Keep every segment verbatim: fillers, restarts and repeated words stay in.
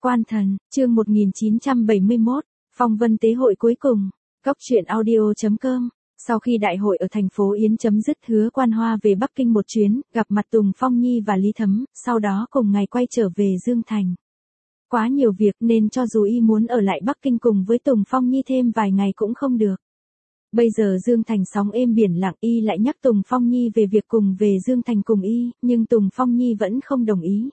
Quan Thần, chương một nghìn chín trăm bảy mươi mốt, phong vân tế hội cuối cùng. Cốc truyện audio chấm com. Sau khi đại hội ở thành phố Yến chấm dứt, Hứa Quan Hoa về Bắc Kinh một chuyến, gặp mặt Tùng Phong Nhi và Lý Thấm, sau đó cùng ngày quay trở về Dương Thành. Quá nhiều việc nên cho dù y muốn ở lại Bắc Kinh cùng với Tùng Phong Nhi thêm vài ngày cũng không được. Bây giờ Dương Thành sóng êm biển lặng, y lại nhắc Tùng Phong Nhi về việc cùng về Dương Thành cùng y, nhưng Tùng Phong Nhi vẫn không đồng ý.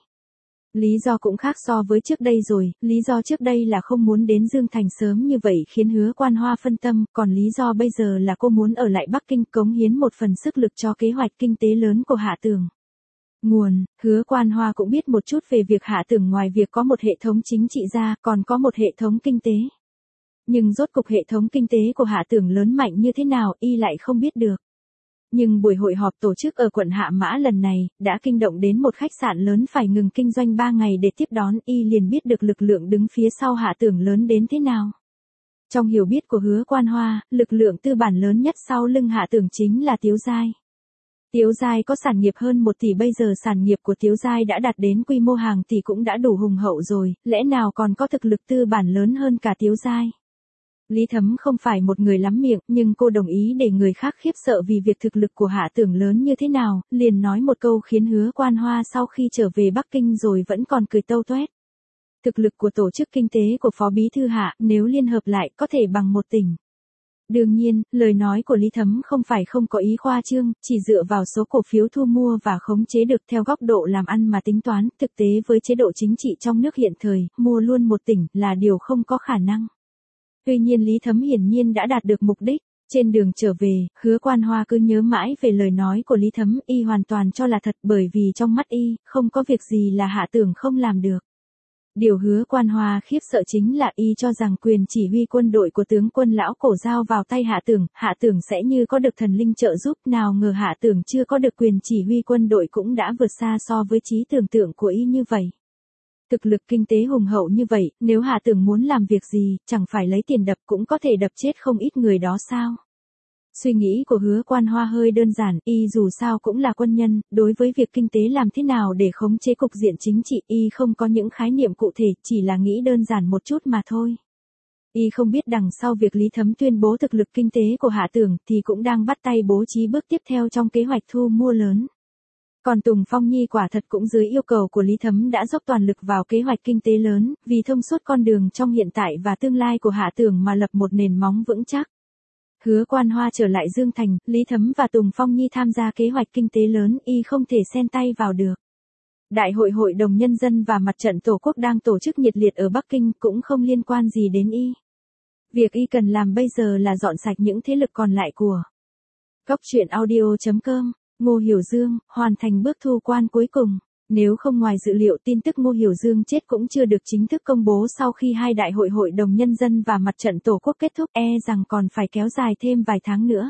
Lý do cũng khác so với trước đây rồi, lý do trước đây là không muốn đến Dương Thành sớm như vậy khiến Hứa Quan Hoa phân tâm, còn lý do bây giờ là cô muốn ở lại Bắc Kinh cống hiến một phần sức lực cho kế hoạch kinh tế lớn của Hạ Tưởng. Nguồn, Hứa Quan Hoa cũng biết một chút về việc Hạ Tưởng ngoài việc có một hệ thống chính trị ra, còn có một hệ thống kinh tế. Nhưng rốt cục hệ thống kinh tế của Hạ Tưởng lớn mạnh như thế nào y lại không biết được. Nhưng buổi hội họp tổ chức ở quận Hạ Mã lần này, đã kinh động đến một khách sạn lớn phải ngừng kinh doanh ba ngày để tiếp đón, y liền biết được lực lượng đứng phía sau Hạ Tưởng lớn đến thế nào. Trong hiểu biết của Hứa Quan Hoa, lực lượng tư bản lớn nhất sau lưng Hạ Tưởng chính là Tiếu Giai. Tiếu Giai có sản nghiệp hơn một tỷ, bây giờ sản nghiệp của Tiếu Giai đã đạt đến quy mô hàng tỷ cũng đã đủ hùng hậu rồi, lẽ nào còn có thực lực tư bản lớn hơn cả Tiếu Giai. Lý Thấm không phải một người lắm miệng, nhưng cô đồng ý để người khác khiếp sợ vì việc thực lực của Hạ Tưởng lớn như thế nào, liền nói một câu khiến Hứa Quan Hoa sau khi trở về Bắc Kinh rồi vẫn còn cười tâu toét. Thực lực của tổ chức kinh tế của Phó Bí Thư Hạ, nếu liên hợp lại, có thể bằng một tỉnh. Đương nhiên, lời nói của Lý Thấm không phải không có ý khoa trương, chỉ dựa vào số cổ phiếu thu mua và khống chế được theo góc độ làm ăn mà tính toán, thực tế với chế độ chính trị trong nước hiện thời, mua luôn một tỉnh là điều không có khả năng. Tuy nhiên Lý Thấm hiển nhiên đã đạt được mục đích. Trên đường trở về, Hứa Quan Hoa cứ nhớ mãi về lời nói của Lý Thấm, y hoàn toàn cho là thật, bởi vì trong mắt y, không có việc gì là Hạ Tưởng không làm được. Điều Hứa Quan Hoa khiếp sợ chính là y cho rằng quyền chỉ huy quân đội của tướng quân lão cổ giao vào tay Hạ Tưởng, Hạ Tưởng sẽ như có được thần linh trợ giúp, nào ngờ Hạ Tưởng chưa có được quyền chỉ huy quân đội cũng đã vượt xa so với trí tưởng tượng của y như vậy. Thực lực kinh tế hùng hậu như vậy, nếu Hạ Tưởng muốn làm việc gì, chẳng phải lấy tiền đập cũng có thể đập chết không ít người đó sao? Suy nghĩ của Hứa Quan Hoa hơi đơn giản, y dù sao cũng là quân nhân, đối với việc kinh tế làm thế nào để khống chế cục diện chính trị, y không có những khái niệm cụ thể, chỉ là nghĩ đơn giản một chút mà thôi. Y không biết đằng sau việc Lý Thấm tuyên bố thực lực kinh tế của Hạ Tưởng thì cũng đang bắt tay bố trí bước tiếp theo trong kế hoạch thu mua lớn. Còn Tùng Phong Nhi quả thật cũng dưới yêu cầu của Lý Thấm đã dốc toàn lực vào kế hoạch kinh tế lớn, vì thông suốt con đường trong hiện tại và tương lai của Hạ Tưởng mà lập một nền móng vững chắc. Hứa Quan Hoa trở lại Dương Thành, Lý Thấm và Tùng Phong Nhi tham gia kế hoạch kinh tế lớn, y không thể xen tay vào được. Đại hội Hội đồng Nhân dân và Mặt trận Tổ quốc đang tổ chức nhiệt liệt ở Bắc Kinh cũng không liên quan gì đến y. Việc y cần làm bây giờ là dọn sạch những thế lực còn lại của Cốc truyện audio chấm com. Ngô Hiểu Dương, hoàn thành bước thu quan cuối cùng. Nếu không ngoài dự liệu, tin tức Ngô Hiểu Dương chết cũng chưa được chính thức công bố sau khi hai đại hội Hội đồng Nhân dân và Mặt trận Tổ quốc kết thúc, e rằng còn phải kéo dài thêm vài tháng nữa.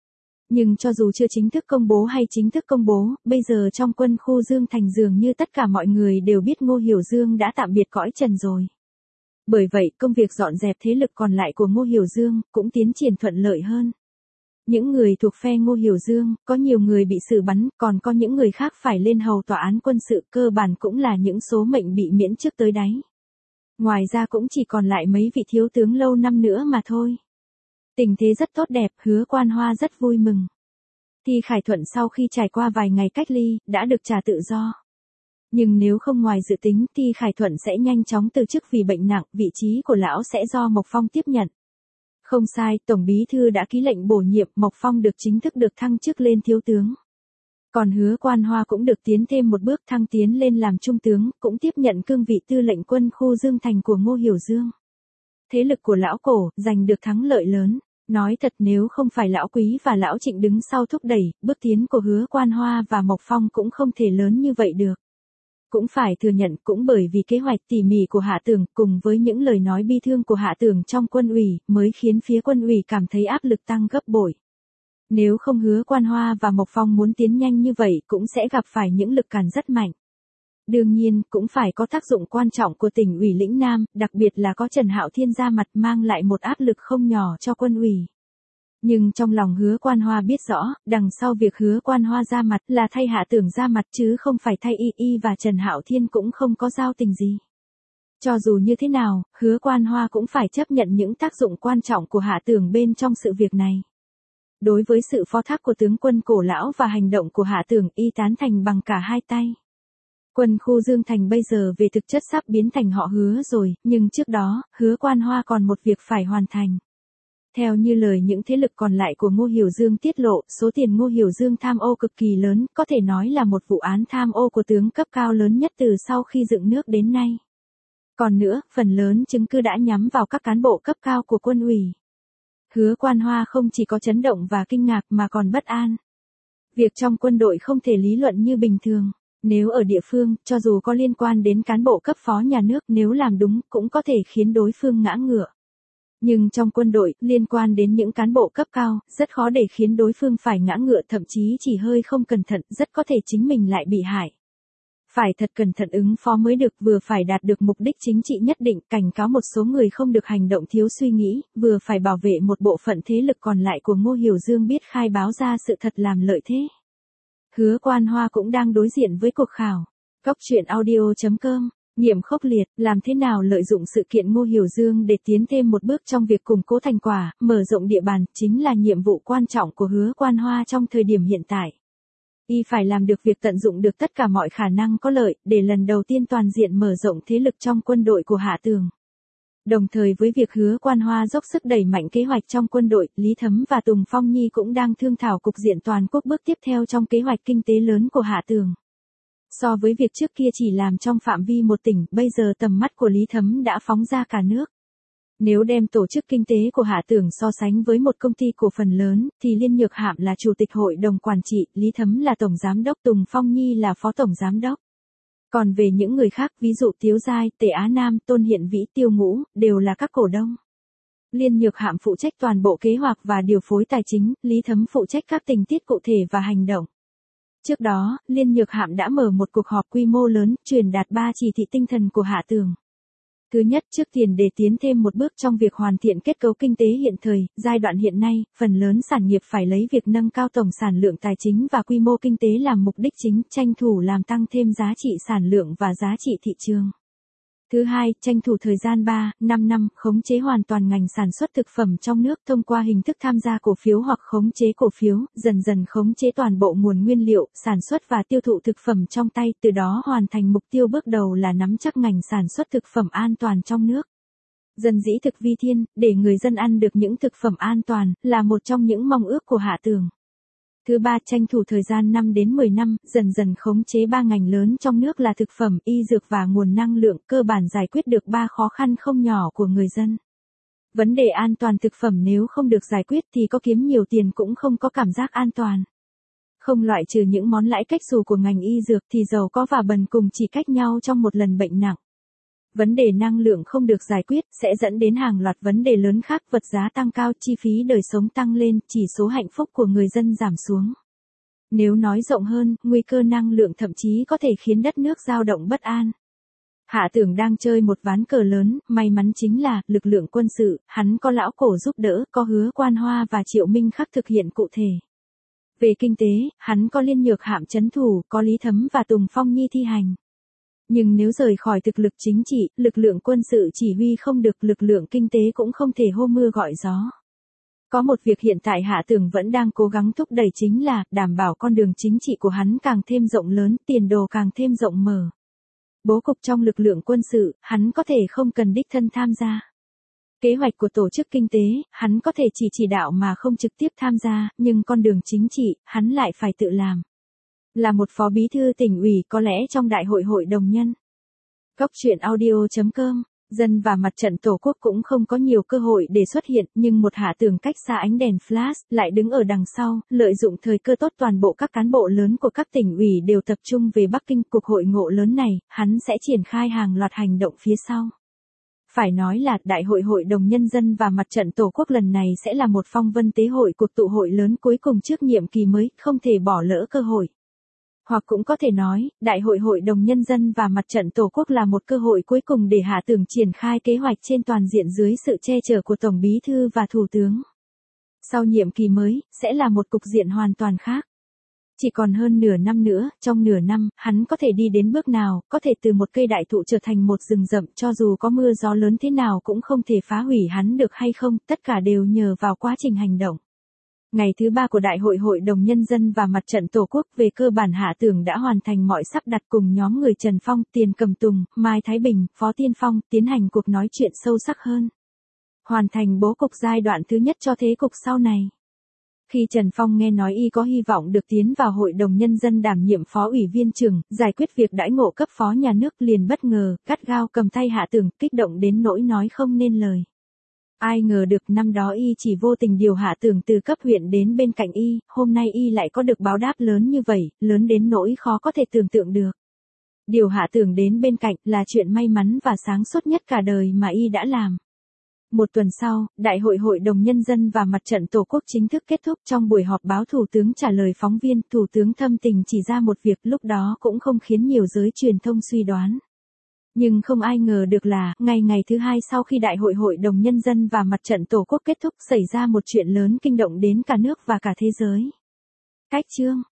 Nhưng cho dù chưa chính thức công bố hay chính thức công bố, bây giờ trong quân khu Dương Thành dường như tất cả mọi người đều biết Ngô Hiểu Dương đã tạm biệt cõi trần rồi. Bởi vậy, công việc dọn dẹp thế lực còn lại của Ngô Hiểu Dương cũng tiến triển thuận lợi hơn. Những người thuộc phe Ngô Hiểu Dương, có nhiều người bị xử bắn, còn có những người khác phải lên hầu tòa án quân sự, cơ bản cũng là những số mệnh bị miễn trước tới đáy. Ngoài ra cũng chỉ còn lại mấy vị thiếu tướng lâu năm nữa mà thôi. Tình thế rất tốt đẹp, Hứa Quan Hoa rất vui mừng. Thi Khải Thuận sau khi trải qua vài ngày cách ly, đã được trả tự do. Nhưng nếu không ngoài dự tính, Thi Khải Thuận sẽ nhanh chóng từ chức vì bệnh nặng, vị trí của lão sẽ do Mộc Phong tiếp nhận. Không sai, Tổng Bí Thư đã ký lệnh bổ nhiệm, Mộc Phong được chính thức được thăng chức lên thiếu tướng. Còn Hứa Quan Hoa cũng được tiến thêm một bước thăng tiến lên làm trung tướng, cũng tiếp nhận cương vị tư lệnh quân khu Dương Thành của Ngô Hiểu Dương. Thế lực của lão cổ, giành được thắng lợi lớn. Nói thật, nếu không phải lão Quý và lão Trịnh đứng sau thúc đẩy, bước tiến của Hứa Quan Hoa và Mộc Phong cũng không thể lớn như vậy được. Cũng phải thừa nhận, cũng bởi vì kế hoạch tỉ mỉ của Hạ Tưởng cùng với những lời nói bi thương của Hạ Tưởng trong quân ủy mới khiến phía quân ủy cảm thấy áp lực tăng gấp bội. Nếu không Hứa Quan Hoa và Mộc Phong muốn tiến nhanh như vậy cũng sẽ gặp phải những lực cản rất mạnh. Đương nhiên, cũng phải có tác dụng quan trọng của tỉnh ủy lĩnh Nam, đặc biệt là có Trần Hạo Thiên ra mặt mang lại một áp lực không nhỏ cho quân ủy. Nhưng trong lòng Hứa Quan Hoa biết rõ, đằng sau việc Hứa Quan Hoa ra mặt là thay Hạ Tưởng ra mặt chứ không phải thay y y và Trần Hạo Thiên cũng không có giao tình gì. Cho dù như thế nào, Hứa Quan Hoa cũng phải chấp nhận những tác dụng quan trọng của Hạ Tường bên trong sự việc này. Đối với sự phó thác của tướng quân Cổ Lão và hành động của Hạ Tường, y tán thành bằng cả hai tay. Quân khu Dương Thành bây giờ về thực chất sắp biến thành họ Hứa rồi, nhưng trước đó, Hứa Quan Hoa còn một việc phải hoàn thành. Theo như lời những thế lực còn lại của Ngô Hiểu Dương tiết lộ, số tiền Ngô Hiểu Dương tham ô cực kỳ lớn, có thể nói là một vụ án tham ô của tướng cấp cao lớn nhất từ sau khi dựng nước đến nay. Còn nữa, phần lớn chứng cứ đã nhắm vào các cán bộ cấp cao của quân ủy. Hứa Quan Hoa không chỉ có chấn động và kinh ngạc mà còn bất an. Việc trong quân đội không thể lý luận như bình thường. Nếu ở địa phương, cho dù có liên quan đến cán bộ cấp phó nhà nước, nếu làm đúng, cũng có thể khiến đối phương ngã ngựa. Nhưng trong quân đội, liên quan đến những cán bộ cấp cao, rất khó để khiến đối phương phải ngã ngựa, thậm chí chỉ hơi không cẩn thận, rất có thể chính mình lại bị hại. Phải thật cẩn thận ứng phó mới được, vừa phải đạt được mục đích chính trị nhất định, cảnh cáo một số người không được hành động thiếu suy nghĩ, vừa phải bảo vệ một bộ phận thế lực còn lại của Ngô Hiểu Dương biết khai báo ra sự thật làm lợi thế. Hứa Quan Hoa cũng đang đối diện với cuộc khảo. Góc truyện audio chấm com, nghiệm khốc liệt, làm thế nào lợi dụng sự kiện Ngô Hiểu Dương để tiến thêm một bước trong việc củng cố thành quả, mở rộng địa bàn, chính là nhiệm vụ quan trọng của Hứa Quan Hoa trong thời điểm hiện tại. Y phải làm được việc tận dụng được tất cả mọi khả năng có lợi, để lần đầu tiên toàn diện mở rộng thế lực trong quân đội của Hạ Tường. Đồng thời với việc Hứa Quan Hoa dốc sức đẩy mạnh kế hoạch trong quân đội, Lý Thấm và Tùng Phong Nhi cũng đang thương thảo cục diện toàn quốc bước tiếp theo trong kế hoạch kinh tế lớn của Hạ Tường. So với việc trước kia chỉ làm trong phạm vi một tỉnh, bây giờ tầm mắt của Lý Thấm đã phóng ra cả nước. Nếu đem tổ chức kinh tế của Hạ Tường so sánh với một công ty cổ phần lớn, thì Liên Nhược Hạm là chủ tịch hội đồng quản trị, Lý Thấm là tổng giám đốc, Tùng Phong Nhi là phó tổng giám đốc. Còn về những người khác, ví dụ Tiếu Giai, Tề Á Nam, Tôn Hiện Vĩ, Tiêu Ngũ, đều là các cổ đông. Liên Nhược Hạm phụ trách toàn bộ kế hoạch và điều phối tài chính, Lý Thấm phụ trách các tình tiết cụ thể và hành động. Trước đó, Liên Nhược Hạm đã mở một cuộc họp quy mô lớn, truyền đạt ba chỉ thị tinh thần của Hạ Tường. Thứ nhất, trước tiên để tiến thêm một bước trong việc hoàn thiện kết cấu kinh tế hiện thời, giai đoạn hiện nay, phần lớn sản nghiệp phải lấy việc nâng cao tổng sản lượng tài chính và quy mô kinh tế làm mục đích chính, tranh thủ làm tăng thêm giá trị sản lượng và giá trị thị trường. Thứ hai, tranh thủ thời gian ba, năm năm, khống chế hoàn toàn ngành sản xuất thực phẩm trong nước thông qua hình thức tham gia cổ phiếu hoặc khống chế cổ phiếu, dần dần khống chế toàn bộ nguồn nguyên liệu, sản xuất và tiêu thụ thực phẩm trong tay, từ đó hoàn thành mục tiêu bước đầu là nắm chắc ngành sản xuất thực phẩm an toàn trong nước. Dân dĩ thực vi thiên, để người dân ăn được những thực phẩm an toàn, là một trong những mong ước của Hạ Tường. Thứ ba, tranh thủ thời gian năm đến mười năm, dần dần khống chế ba ngành lớn trong nước là thực phẩm, y dược và nguồn năng lượng, cơ bản giải quyết được ba khó khăn không nhỏ của người dân. Vấn đề an toàn thực phẩm nếu không được giải quyết thì có kiếm nhiều tiền cũng không có cảm giác an toàn. Không loại trừ những món lãi cách xù của ngành y dược thì giàu có và bần cùng chỉ cách nhau trong một lần bệnh nặng. Vấn đề năng lượng không được giải quyết sẽ dẫn đến hàng loạt vấn đề lớn khác, vật giá tăng cao, chi phí đời sống tăng lên, chỉ số hạnh phúc của người dân giảm xuống. Nếu nói rộng hơn, nguy cơ năng lượng thậm chí có thể khiến đất nước dao động bất an. Hạ Tường đang chơi một ván cờ lớn, may mắn chính là, lực lượng quân sự, hắn có lão cổ giúp đỡ, có Hứa Quan Hoa và Triệu Minh Khắc thực hiện cụ thể. Về kinh tế, hắn có Liên Nhược Hạm trấn thủ, có Lý Thấm và Tùng Phong Nhi thi hành. Nhưng nếu rời khỏi thực lực chính trị, lực lượng quân sự chỉ huy không được, lực lượng kinh tế cũng không thể hô mưa gọi gió. Có một việc hiện tại Hạ Tường vẫn đang cố gắng thúc đẩy chính là, đảm bảo con đường chính trị của hắn càng thêm rộng lớn, tiền đồ càng thêm rộng mở. Bố cục trong lực lượng quân sự, hắn có thể không cần đích thân tham gia. Kế hoạch của tổ chức kinh tế, hắn có thể chỉ chỉ đạo mà không trực tiếp tham gia, nhưng con đường chính trị, hắn lại phải tự làm. Là một phó bí thư tỉnh ủy có lẽ trong đại hội hội đồng nhân. Góc truyện audio chấm com, dân và mặt trận tổ quốc cũng không có nhiều cơ hội để xuất hiện, nhưng một Hạ Tường cách xa ánh đèn flash, lại đứng ở đằng sau, lợi dụng thời cơ tốt, toàn bộ các cán bộ lớn của các tỉnh ủy đều tập trung về Bắc Kinh. Cuộc hội ngộ lớn này, hắn sẽ triển khai hàng loạt hành động phía sau. Phải nói là, Đại hội Hội đồng Nhân dân và Mặt trận Tổ quốc lần này sẽ là một phong vân tế hội, cuộc tụ hội lớn cuối cùng trước nhiệm kỳ mới, không thể bỏ lỡ cơ hội. Hoặc cũng có thể nói, Đại hội Hội đồng Nhân dân và Mặt trận Tổ quốc là một cơ hội cuối cùng để Hạ Tường triển khai kế hoạch trên toàn diện dưới sự che chở của Tổng Bí thư và Thủ tướng. Sau nhiệm kỳ mới, sẽ là một cục diện hoàn toàn khác. Chỉ còn hơn nửa năm nữa, trong nửa năm, hắn có thể đi đến bước nào, có thể từ một cây đại thụ trở thành một rừng rậm, cho dù có mưa gió lớn thế nào cũng không thể phá hủy hắn được hay không, tất cả đều nhờ vào quá trình hành động. Ngày thứ ba của Đại hội Hội đồng Nhân dân và Mặt trận Tổ quốc về cơ bản Hạ Tưởng đã hoàn thành mọi sắp đặt cùng nhóm người Trần Phong, Tiền Cầm Tùng, Mai Thái Bình, Phó Tiên Phong, tiến hành cuộc nói chuyện sâu sắc hơn. Hoàn thành bố cục giai đoạn thứ nhất cho thế cục sau này. Khi Trần Phong nghe nói y có hy vọng được tiến vào Hội đồng Nhân dân đảm nhiệm Phó Ủy viên trưởng, giải quyết việc đãi ngộ cấp phó nhà nước liền bất ngờ, gắt gao cầm tay Hạ Tưởng, kích động đến nỗi nói không nên lời. Ai ngờ được năm đó y chỉ vô tình điều Hạ Tưởng từ cấp huyện đến bên cạnh y, hôm nay y lại có được báo đáp lớn như vậy, lớn đến nỗi khó có thể tưởng tượng được. Điều Hạ Tưởng đến bên cạnh là chuyện may mắn và sáng suốt nhất cả đời mà y đã làm. Một tuần sau, Đại hội Hội đồng Nhân dân và Mặt trận Tổ quốc chính thức kết thúc. Trong buổi họp báo Thủ tướng trả lời phóng viên, Thủ tướng thâm tình chỉ ra một việc lúc đó cũng không khiến nhiều giới truyền thông suy đoán. Nhưng không ai ngờ được là, ngày ngày thứ hai sau khi Đại hội Hội đồng Nhân dân và Mặt trận Tổ quốc kết thúc xảy ra một chuyện lớn kinh động đến cả nước và cả thế giới. Cách chương